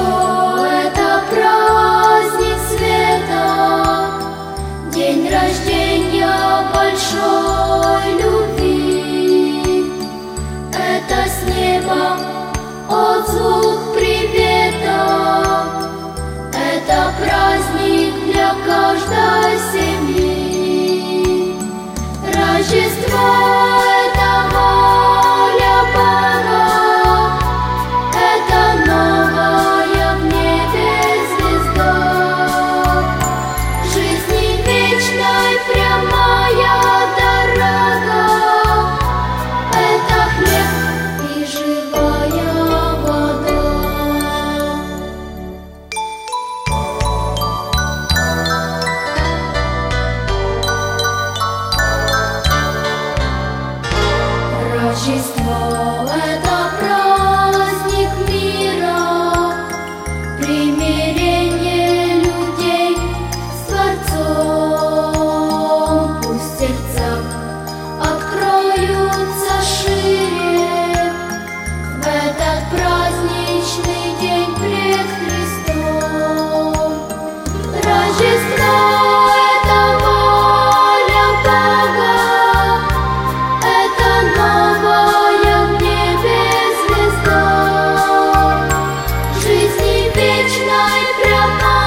Рождество — это праздник света, день рождения большой любви. Это с неба отзвук привета, это праздник для каждой семьи. Рождество — это воля Бога, это новая в небе звезда, жизни вечной прямая дорога, это хлеб и живая вода. Рождество — это праздник мира, примирение людей с Творцом. Пусть сердца откроются шире в этот праздничный день пред Христом. Рождество — это воля Бога, это новая в небе звезда, жизни вечной прямая